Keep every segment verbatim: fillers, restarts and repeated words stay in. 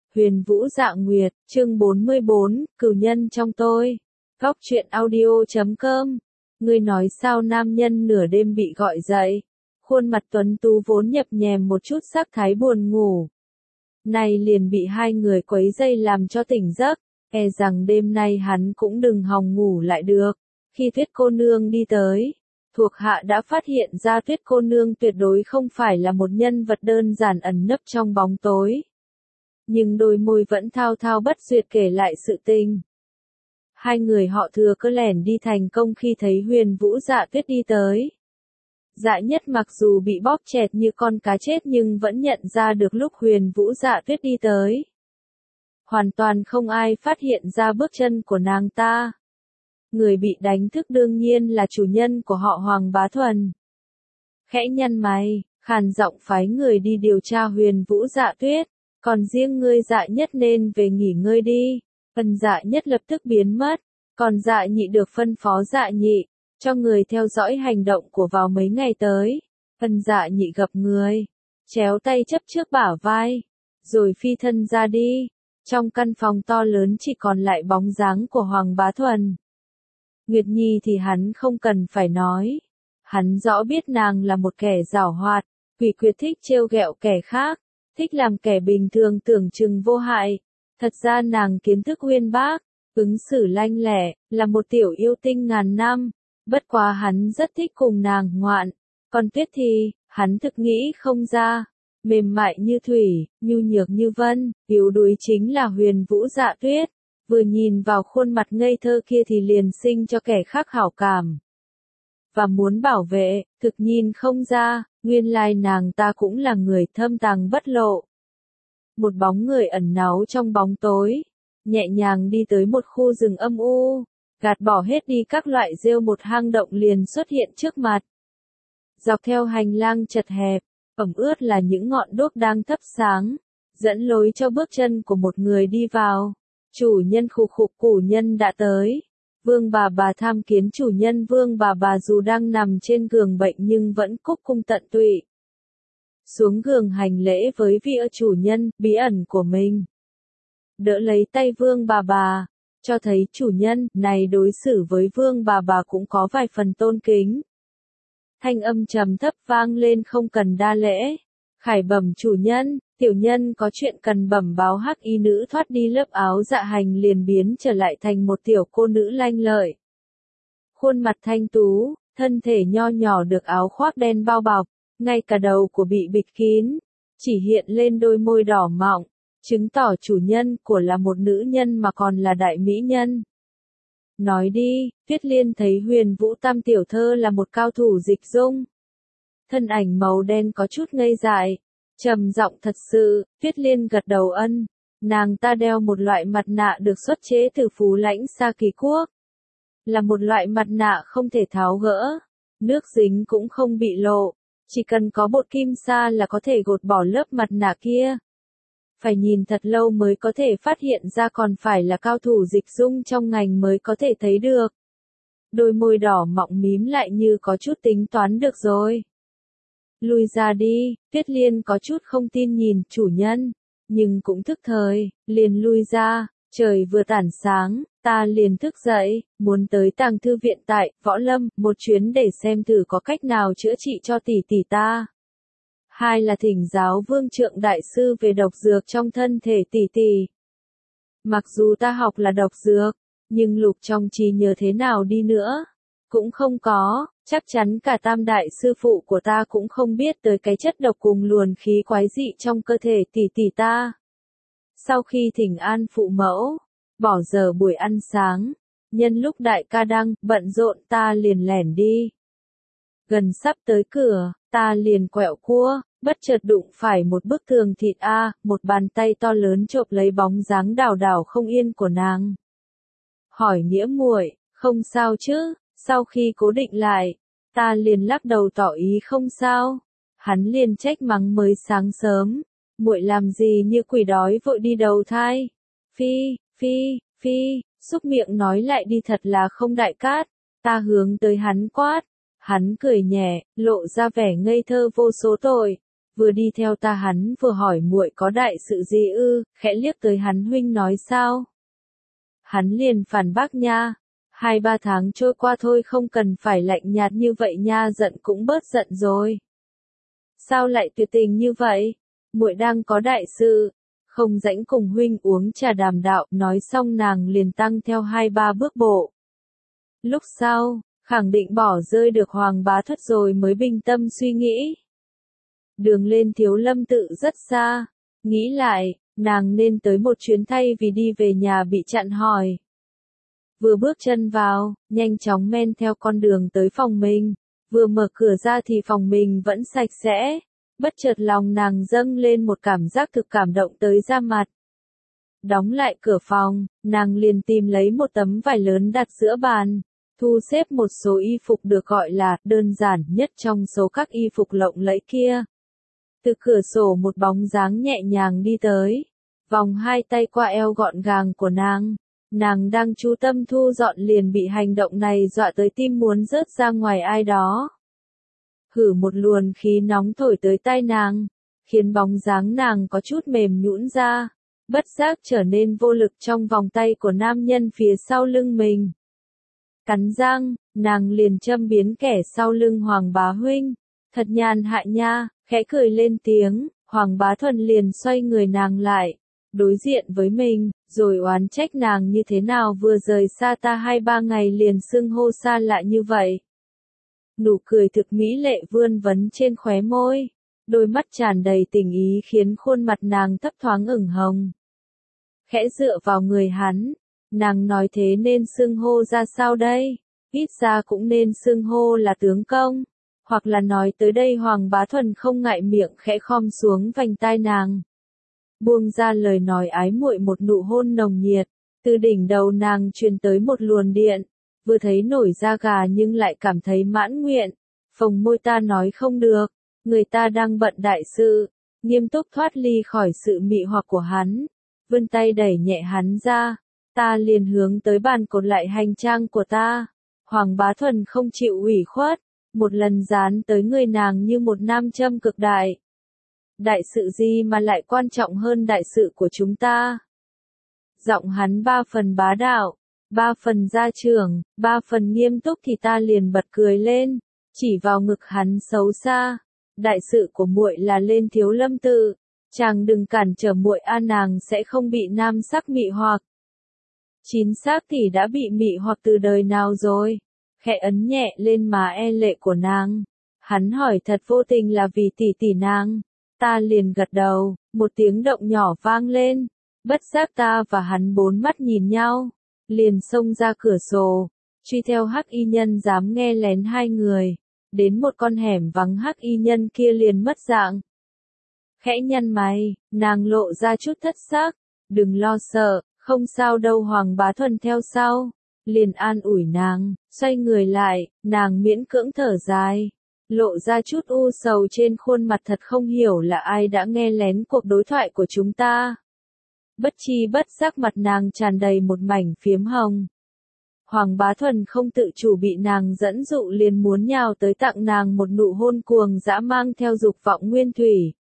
Huyền Vũ Dạ Nguyệt, chương bốn mươi bốn, cửu nhân trong tôi. Góc truyện audio chấm com. Ngươi nói sao nam nhân nửa đêm bị gọi dậy. Khuôn mặt tuấn tú vốn nhập nhèm một chút sắc thái buồn ngủ. Này liền bị hai người quấy dây làm cho tỉnh giấc, e rằng đêm nay hắn cũng đừng hòng ngủ lại được. Khi Tuyết cô nương đi tới, thuộc hạ đã phát hiện ra Tuyết cô nương tuyệt đối không phải là một nhân vật đơn giản ẩn nấp trong bóng tối. Nhưng đôi môi vẫn thao thao bất duyệt kể lại sự tình. Hai người họ thừa cơ lẻn đi thành công khi thấy Huyền Vũ Dạ Tuyết đi tới. Dạ Nhất mặc dù bị bóp chẹt như con cá chết nhưng vẫn nhận ra được lúc Huyền Vũ Dạ Tuyết đi tới. Hoàn toàn không ai phát hiện ra bước chân của nàng ta. Người bị đánh thức đương nhiên là chủ nhân của họ Hoàng Bá Thuần. Khẽ nhăn mày, khàn giọng phái người đi điều tra Huyền Vũ Dạ Tuyết. Còn riêng ngươi Dạ Nhất nên về nghỉ ngơi đi. Ân Dạ Nhất lập tức biến mất. Còn Dạ Nhị được phân phó Dạ Nhị, cho người theo dõi hành động của vào mấy ngày tới. Ân Dạ Nhị gặp người, chéo tay chấp trước bả vai, rồi phi thân ra đi. Trong căn phòng to lớn chỉ còn lại bóng dáng của Hoàng Bá Thuần. Nguyệt Nhi thì hắn không cần phải nói. Hắn rõ biết nàng là một kẻ giảo hoạt, quỷ quyệt thích trêu ghẹo kẻ khác, thích làm kẻ bình thường tưởng chừng vô hại. Thật ra nàng kiến thức uyên bác, ứng xử lanh lẹ, là một tiểu yêu tinh ngàn năm. Bất quá hắn rất thích cùng nàng ngoạn. Còn Tuyết thì, hắn thực nghĩ không ra. Mềm mại như thủy, nhu nhược như vân, yếu đuối chính là Huyền Vũ Dạ Tuyết. Vừa nhìn vào khuôn mặt ngây thơ kia thì liền sinh cho kẻ khác hảo cảm. Và muốn bảo vệ, thực nhìn không ra, nguyên lai nàng ta cũng là người thâm tàng bất lộ. Một bóng người ẩn náu trong bóng tối, nhẹ nhàng đi tới một khu rừng âm u, gạt bỏ hết đi các loại rêu, một hang động liền xuất hiện trước mặt. Dọc theo hành lang chật hẹp, ẩm ướt là những ngọn đuốc đang thắp sáng, dẫn lối cho bước chân của một người đi vào. Chủ nhân khục khục, củ nhân đã tới. Vương bà bà tham kiến chủ nhân. Vương bà bà dù đang nằm trên giường bệnh nhưng vẫn cúc cung tận tụy. Xuống giường hành lễ với vị chủ nhân bí ẩn của mình. Đỡ lấy tay Vương bà bà, cho thấy chủ nhân này đối xử với Vương bà bà cũng có vài phần tôn kính. Thanh âm trầm thấp vang lên không cần đa lễ. Khải bẩm chủ nhân, tiểu nhân có chuyện cần bẩm báo. Hắc y nữ thoát đi lớp áo dạ hành liền biến trở lại thành một tiểu cô nữ lanh lợi. Khuôn mặt thanh tú, thân thể nho nhỏ được áo khoác đen bao bọc, ngay cả đầu của bị bịt kín, chỉ hiện lên đôi môi đỏ mọng, chứng tỏ chủ nhân của là một nữ nhân mà còn là đại mỹ nhân. Nói đi, Tuyết Liên thấy Huyền Vũ Tam tiểu thơ là một cao thủ dịch dung. Thân ảnh màu đen có chút ngây dại, trầm giọng thật sự. Tuyết Liên gật đầu ân. Nàng ta đeo một loại mặt nạ được xuất chế từ Phú Lãnh Sa Kỳ Quốc. Là một loại mặt nạ không thể tháo gỡ, nước dính cũng không bị lộ, chỉ cần có bột kim sa là có thể gột bỏ lớp mặt nạ kia. Phải nhìn thật lâu mới có thể phát hiện ra, còn phải là cao thủ dịch dung trong ngành mới có thể thấy được. Đôi môi đỏ mọng mím lại như có chút tính toán. Được rồi, lui ra đi. Tuyết Liên có chút không tin nhìn chủ nhân, nhưng cũng thức thời, liền lui ra. Trời vừa tảng sáng, ta liền thức dậy, muốn tới tàng thư viện tại Võ Lâm một chuyến để xem thử có cách nào chữa trị cho tỷ tỷ ta. Hai là thỉnh giáo Vương Trượng đại sư về độc dược trong thân thể tỷ tỷ. Mặc dù ta học là độc dược, nhưng lục trong trí nhớ thế nào đi nữa cũng không có. Chắc chắn cả tam đại sư phụ của ta cũng không biết tới cái chất độc cùng luồn khí quái dị trong cơ thể tỷ tỷ ta. Sau khi thỉnh an phụ mẫu, bỏ giờ buổi ăn sáng, nhân lúc đại ca đang bận rộn ta liền lẻn đi. Gần sắp tới cửa, ta liền quẹo cua, bất chợt đụng phải một bức tường thịt a, một bàn tay to lớn chộp lấy bóng dáng đảo đảo không yên của nàng. Hỏi Nghĩa muội, không sao chứ? Sau khi cố định lại, ta liền lắc đầu tỏ ý không sao. Hắn liền trách mắng mới sáng sớm, muội làm gì như quỷ đói vội đi đầu thai. Phi, phi, phi, xúc miệng nói lại đi, thật là không đại cát. Ta hướng tới hắn quát, hắn cười nhẹ, lộ ra vẻ ngây thơ vô số tội. vừa đi theo ta hắn vừa hỏi muội có đại sự gì ư, khẽ liếc tới hắn huynh nói sao? Hắn liền phản bác nha, hai ba tháng trôi qua thôi không cần phải lạnh nhạt như vậy nha, giận cũng bớt giận rồi. Sao lại tuyệt tình như vậy? Muội đang có đại sự, không rảnh cùng huynh uống trà đàm đạo, nói xong nàng liền tăng theo hai ba bước bộ. Lúc sau, khẳng định bỏ rơi được Hoàng Bá Thuật rồi mới bình tâm suy nghĩ. Đường lên Thiếu Lâm Tự rất xa, nghĩ lại, nàng nên tới một chuyến thay vì đi về nhà bị chặn hỏi. Vừa bước chân vào, nhanh chóng men theo con đường tới phòng mình, vừa mở cửa ra thì phòng mình vẫn sạch sẽ, bất chợt lòng nàng dâng lên một cảm giác thực cảm động tới da mặt. Đóng lại cửa phòng, nàng liền tìm lấy một tấm vải lớn đặt giữa bàn, thu xếp một số y phục được gọi là đơn giản nhất trong số các y phục lộng lẫy kia. Từ cửa sổ một bóng dáng nhẹ nhàng đi tới, vòng hai tay qua eo gọn gàng của nàng. Nàng đang chú tâm thu dọn liền bị hành động này dọa tới tim muốn rớt ra ngoài ai đó. Hử, một luồng khí nóng thổi tới tai nàng, khiến bóng dáng nàng có chút mềm nhũn ra, bất giác trở nên vô lực trong vòng tay của nam nhân phía sau lưng mình. Cắn răng, nàng liền châm biếm kẻ sau lưng Hoàng Bá huynh, thật nhàn hạ nha, khẽ cười lên tiếng, Hoàng Bá Thuần liền xoay người nàng lại, đối diện với mình, rồi oán trách nàng như thế nào vừa rời xa ta hai ba ngày liền xưng hô xa lạ như vậy. Nụ cười thực mỹ lệ vươn vấn trên khóe môi, đôi mắt tràn đầy tình ý khiến khuôn mặt nàng thấp thoáng ửng hồng. Khẽ dựa vào người hắn, nàng nói thế nên xưng hô ra sao đây? Ít ra cũng nên xưng hô là tướng công, hoặc là nói tới đây Hoàng Bá Thuần không ngại miệng khẽ khom xuống vành tai nàng. Buông ra lời nói ái muội, một nụ hôn nồng nhiệt, từ đỉnh đầu nàng truyền tới một luồng điện, vừa thấy nổi da gà nhưng lại cảm thấy mãn nguyện. Phồng môi ta nói không được, người ta đang bận đại sự, nghiêm túc thoát ly khỏi sự mị hoặc của hắn, vươn tay đẩy nhẹ hắn ra, ta liền hướng tới bàn cột lại hành trang của ta. Hoàng Bá Thuần không chịu ủy khuất, một lần dán tới người nàng như một nam châm cực đại. Đại sự gì mà lại quan trọng hơn đại sự của chúng ta? Giọng hắn ba phần bá đạo, ba phần gia trưởng, ba phần nghiêm túc thì ta liền bật cười lên, chỉ vào ngực hắn xấu xa. Đại sự của muội là lên Thiếu Lâm Tự, chàng đừng cản trở muội a, nàng sẽ không bị nam sắc mị hoặc. Chính xác thì đã bị mị hoặc từ đời nào rồi? Khẽ ấn nhẹ lên má e lệ của nàng. Hắn hỏi thật vô tình là vì tỷ tỷ nàng. Ta liền gật đầu, một tiếng động nhỏ vang lên. Bất giác ta và hắn bốn mắt nhìn nhau, liền xông ra cửa sổ, truy theo hắc y nhân dám nghe lén hai người. Đến một con hẻm vắng hắc y nhân kia liền mất dạng. Khẽ nhăn mày, nàng lộ ra chút thất sắc. Đừng lo sợ, không sao đâu. Hoàng Bá Thuần theo sau, liền an ủi nàng, xoay người lại, nàng miễn cưỡng thở dài, lộ ra chút u sầu trên khuôn mặt, thật không hiểu là ai đã nghe lén cuộc đối thoại của chúng ta. Bất chi bất giác mặt nàng tràn đầy một mảnh phiếm hồng. Hoàng Bá Thuần không tự chủ bị nàng dẫn dụ liền muốn nhào tới tặng nàng một nụ hôn cuồng dã mang theo dục vọng nguyên thủy.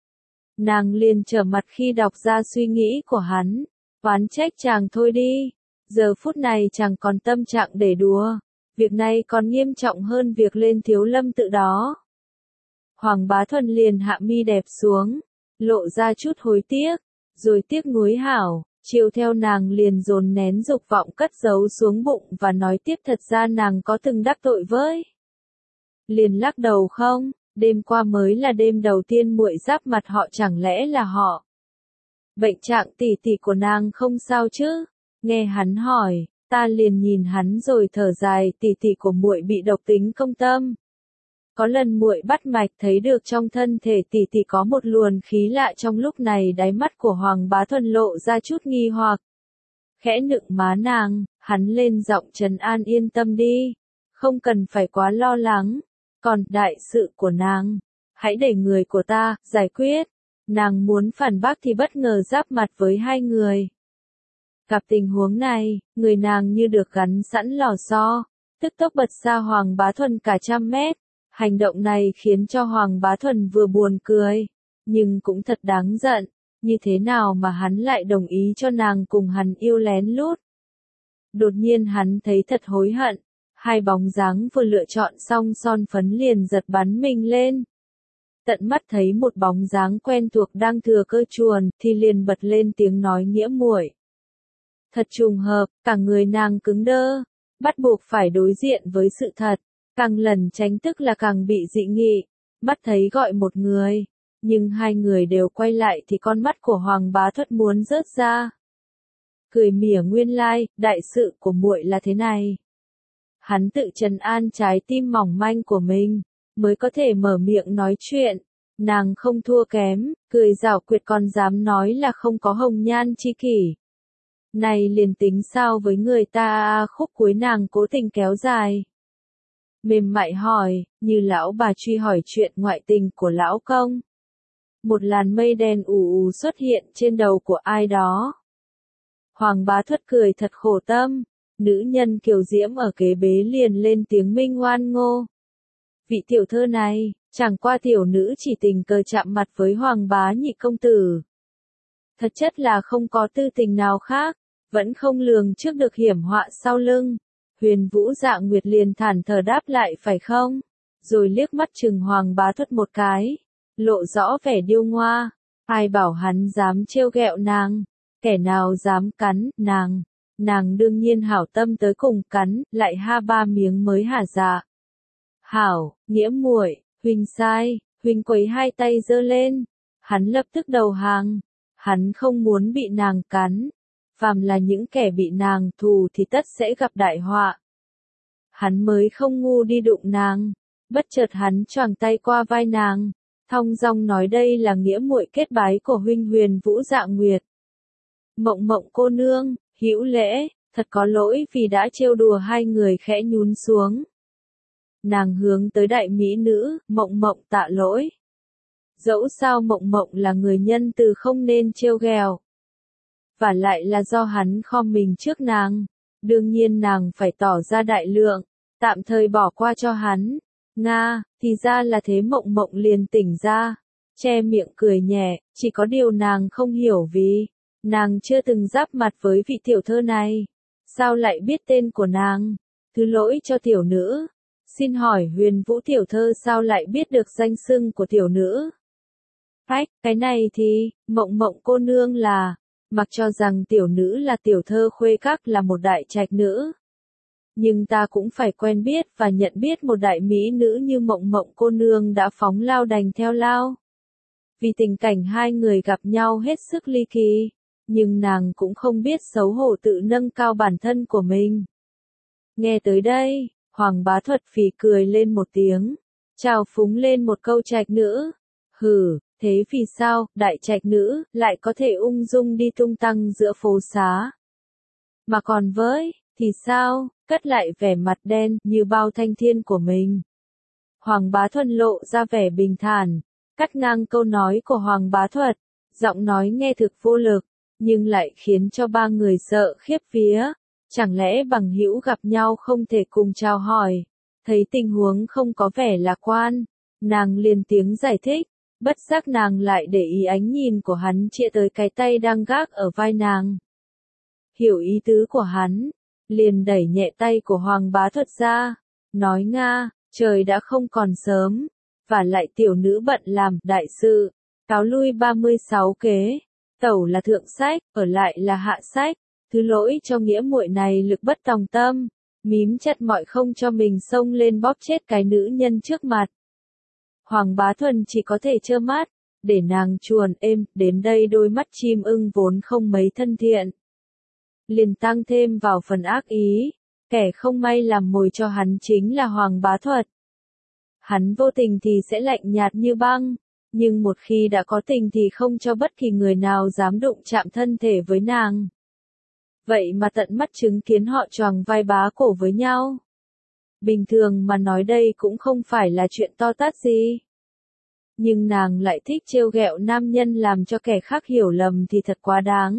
Nàng liền trở mặt khi đọc ra suy nghĩ của hắn, oán trách chàng thôi đi, giờ phút này chàng còn tâm trạng để đùa, việc này còn nghiêm trọng hơn việc lên Thiếu Lâm Tự đó. Hoàng Bá Thuần liền hạ mi đẹp xuống, lộ ra chút hối tiếc, rồi tiếc nuối hảo, chiều theo nàng liền dồn nén dục vọng cất giấu xuống bụng và nói tiếp thật ra nàng có từng đắc tội với. Liền lắc đầu không, đêm qua mới là đêm đầu tiên muội giáp mặt họ, chẳng lẽ là họ. Bệnh trạng tỷ tỷ của nàng không sao chứ? Nghe hắn hỏi, ta liền nhìn hắn rồi thở dài, tỷ tỷ của muội bị độc tính công tâm. Có lần muội bắt mạch thấy được trong thân thể tỷ tỷ có một luồng khí lạ, trong lúc này đáy mắt của Hoàng Bá Thuần lộ ra chút nghi hoặc. Khẽ nựng má nàng, hắn lên giọng trấn an, yên tâm đi, không cần phải quá lo lắng, còn đại sự của nàng, hãy để người của ta giải quyết. Nàng muốn phản bác thì bất ngờ giáp mặt với hai người. Gặp tình huống này, người nàng như được gắn sẵn lò xo, tức tốc bật xa Hoàng Bá Thuần cả trăm mét. Hành động này khiến cho Hoàng Bá Thuần vừa buồn cười, nhưng cũng thật đáng giận, như thế nào mà hắn lại đồng ý cho nàng cùng hắn yêu lén lút. Đột nhiên hắn thấy thật hối hận, hai bóng dáng vừa lựa chọn xong son phấn liền giật bắn mình lên. Tận mắt thấy một bóng dáng quen thuộc đang thừa cơ chuồn thì liền bật lên tiếng nói nghĩa muội. Thật trùng hợp, cả người nàng cứng đơ, bắt buộc phải đối diện với sự thật, càng lần tránh tức là càng bị dị nghị, mắt thấy gọi một người, nhưng hai người đều quay lại thì con mắt của Hoàng Bá Thuật muốn rớt ra. Cười mỉa nguyên lai, đại sự của muội là thế này. Hắn tự trấn an trái tim mỏng manh của mình, mới có thể mở miệng nói chuyện. Nàng không thua kém, cười giảo quyệt còn dám nói là không có hồng nhan chi kỷ. Này liền tính sao với người ta, khúc cuối nàng cố tình kéo dài. Mềm mại hỏi, như lão bà truy hỏi chuyện ngoại tình của lão công. Một làn mây đen ù ù xuất hiện trên đầu của ai đó. Hoàng Bá Thuật cười thật khổ tâm, nữ nhân kiều diễm ở kế bế liền lên tiếng minh oan ngô. Vị tiểu thơ này, chẳng qua tiểu nữ chỉ tình cờ chạm mặt với Hoàng Bá nhị công tử. Thật chất là không có tư tình nào khác, vẫn không lường trước được hiểm họa sau lưng. Huyền Vũ Dạ Nguyệt liền thản thờ đáp lại phải không? Rồi liếc mắt chừng Hoàng Bá Thuật một cái, lộ rõ vẻ điêu ngoa. Ai bảo hắn dám trêu ghẹo nàng, kẻ nào dám cắn nàng, nàng đương nhiên hảo tâm tới cùng cắn, lại ha ba miếng mới hả dạ. Hảo, nghĩa muội, huynh sai, huynh quấy hai tay giơ lên, hắn lập tức đầu hàng, hắn không muốn bị nàng cắn, phàm là những kẻ bị nàng thù thì tất sẽ gặp đại họa. Hắn mới không ngu đi đụng nàng, bất chợt hắn choàng tay qua vai nàng, thong dong nói đây là nghĩa muội kết bái của huynh Huyền Vũ Dạ Nguyệt. Mộng Mộng cô nương, hữu lễ, thật có lỗi vì đã trêu đùa hai người khẽ nhún xuống. Nàng hướng tới đại mỹ nữ, Mộng Mộng tạ lỗi. Dẫu sao Mộng Mộng là người nhân từ không nên trêu ghẹo. Và lại là do hắn khom mình trước nàng, đương nhiên nàng phải tỏ ra đại lượng, tạm thời bỏ qua cho hắn. Nga, thì ra là thế. Mộng Mộng liền tỉnh ra, che miệng cười nhẹ, chỉ có điều nàng không hiểu vì nàng chưa từng giáp mặt với vị tiểu thơ này, sao lại biết tên của nàng? Thứ lỗi cho tiểu nữ, xin hỏi Huyền Vũ tiểu thơ sao lại biết được danh xưng của tiểu nữ? Phách, cái này thì, Mộng Mộng cô nương là, mặc cho rằng tiểu nữ là tiểu thơ khuê các là một đại trạch nữ. Nhưng ta cũng phải quen biết và nhận biết một đại mỹ nữ như Mộng Mộng cô nương đã phóng lao đành theo lao. Vì tình cảnh hai người gặp nhau hết sức ly kỳ, nhưng nàng cũng không biết xấu hổ tự nâng cao bản thân của mình. Nghe tới đây, Hoàng Bá Thuật phì cười lên một tiếng, chào phúng lên một câu trạch nữ. Hừ, thế vì sao, đại trạch nữ, lại có thể ung dung đi tung tăng giữa phố xá? Mà còn với, thì sao, cất lại vẻ mặt đen như bao thanh thiên của mình. Hoàng Bá Thuật lộ ra vẻ bình thản, cắt ngang câu nói của Hoàng Bá Thuật, giọng nói nghe thực vô lực, nhưng lại khiến cho ba người sợ khiếp vía. Chẳng lẽ bằng hữu gặp nhau không thể cùng chào hỏi? Thấy tình huống không có vẻ lạc quan, nàng liền tiếng giải thích, bất giác nàng lại để ý ánh nhìn của hắn chĩa tới cái tay đang gác ở vai nàng. Hiểu ý tứ của hắn, liền đẩy nhẹ tay của Hoàng Bá Thuật ra, nói Nga, trời đã không còn sớm, và lại tiểu nữ bận làm đại sự, cáo lui ba mươi sáu kế, tẩu là thượng sách, ở lại là hạ sách, thứ lỗi cho nghĩa muội này lực bất tòng tâm, mím chặt mọi không cho mình xông lên bóp chết cái nữ nhân trước mặt. Hoàng Bá Thuần chỉ có thể trơ mắt, để nàng chuồn êm, đến đây đôi mắt chim ưng vốn không mấy thân thiện. Liền tăng thêm vào phần ác ý, kẻ không may làm mồi cho hắn chính là Hoàng Bá Thuật. Hắn vô tình thì sẽ lạnh nhạt như băng, nhưng một khi đã có tình thì không cho bất kỳ người nào dám đụng chạm thân thể với nàng. Vậy mà tận mắt chứng kiến họ choàng vai bá cổ với nhau. Bình thường mà nói đây cũng không phải là chuyện to tát gì. Nhưng nàng lại thích trêu ghẹo nam nhân làm cho kẻ khác hiểu lầm thì thật quá đáng.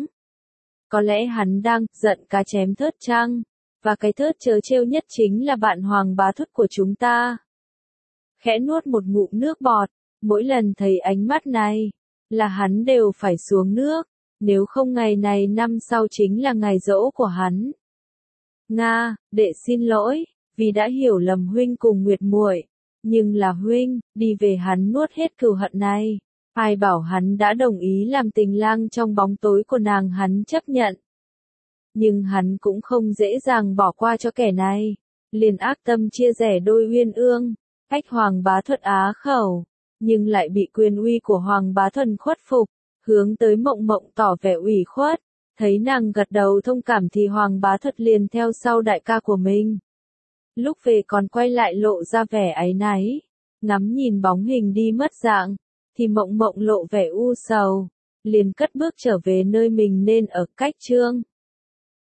Có lẽ hắn đang giận cá chém thớt chăng, và cái thớt trớ trêu nhất chính là bạn Hoàng Bá Thuật của chúng ta. Khẽ nuốt một ngụm nước bọt, Mỗi lần thấy ánh mắt này, là hắn đều phải xuống nước, nếu không ngày này năm sau chính là ngày giỗ của hắn. Nga, đệ xin lỗi, vì đã hiểu lầm huynh cùng Nguyệt muội, nhưng là huynh, đi về hắn nuốt hết cừu hận này. Ai bảo hắn đã đồng ý làm tình lang trong bóng tối của nàng, hắn chấp nhận. Nhưng hắn cũng không dễ dàng bỏ qua cho kẻ này, liền ác tâm chia rẽ đôi uyên ương, cách Hoàng Bá Thuật á khẩu, nhưng lại bị quyền uy của Hoàng Bá Thuần khuất phục, hướng tới Mộng Mộng tỏ vẻ ủy khuất, thấy nàng gật đầu thông cảm thì Hoàng Bá Thuật liền theo sau đại ca của mình. Lúc về còn quay lại lộ ra vẻ áy náy, ngắm nhìn bóng hình đi mất dạng, thì Mộng Mộng lộ vẻ u sầu, liền cất bước trở về nơi mình nên ở. Cách chương